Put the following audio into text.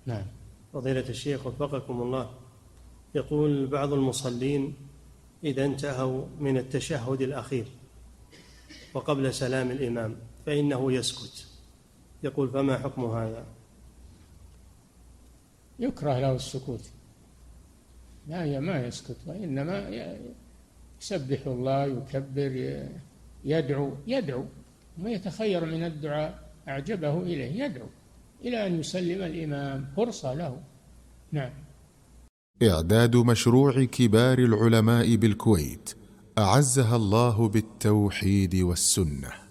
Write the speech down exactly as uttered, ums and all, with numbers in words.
نعم. فضيلة الشيخ وفقكم الله، يقول بعض المصلين إذا انتهوا من التشهد الأخير وقبل سلام الإمام فإنه يسكت، يقول فما حكم هذا؟ يكره له السكوت، لا ما يسكت، وإنما يسبح الله، يكبر، يدعو يدعو ويتخير من الدعاء أعجبه إليه، يدعو إلى أن يسلم الإمام، فرصة له. نعم. إعداد مشروع كبار العلماء بالكويت أعزها الله بالتوحيد والسنة.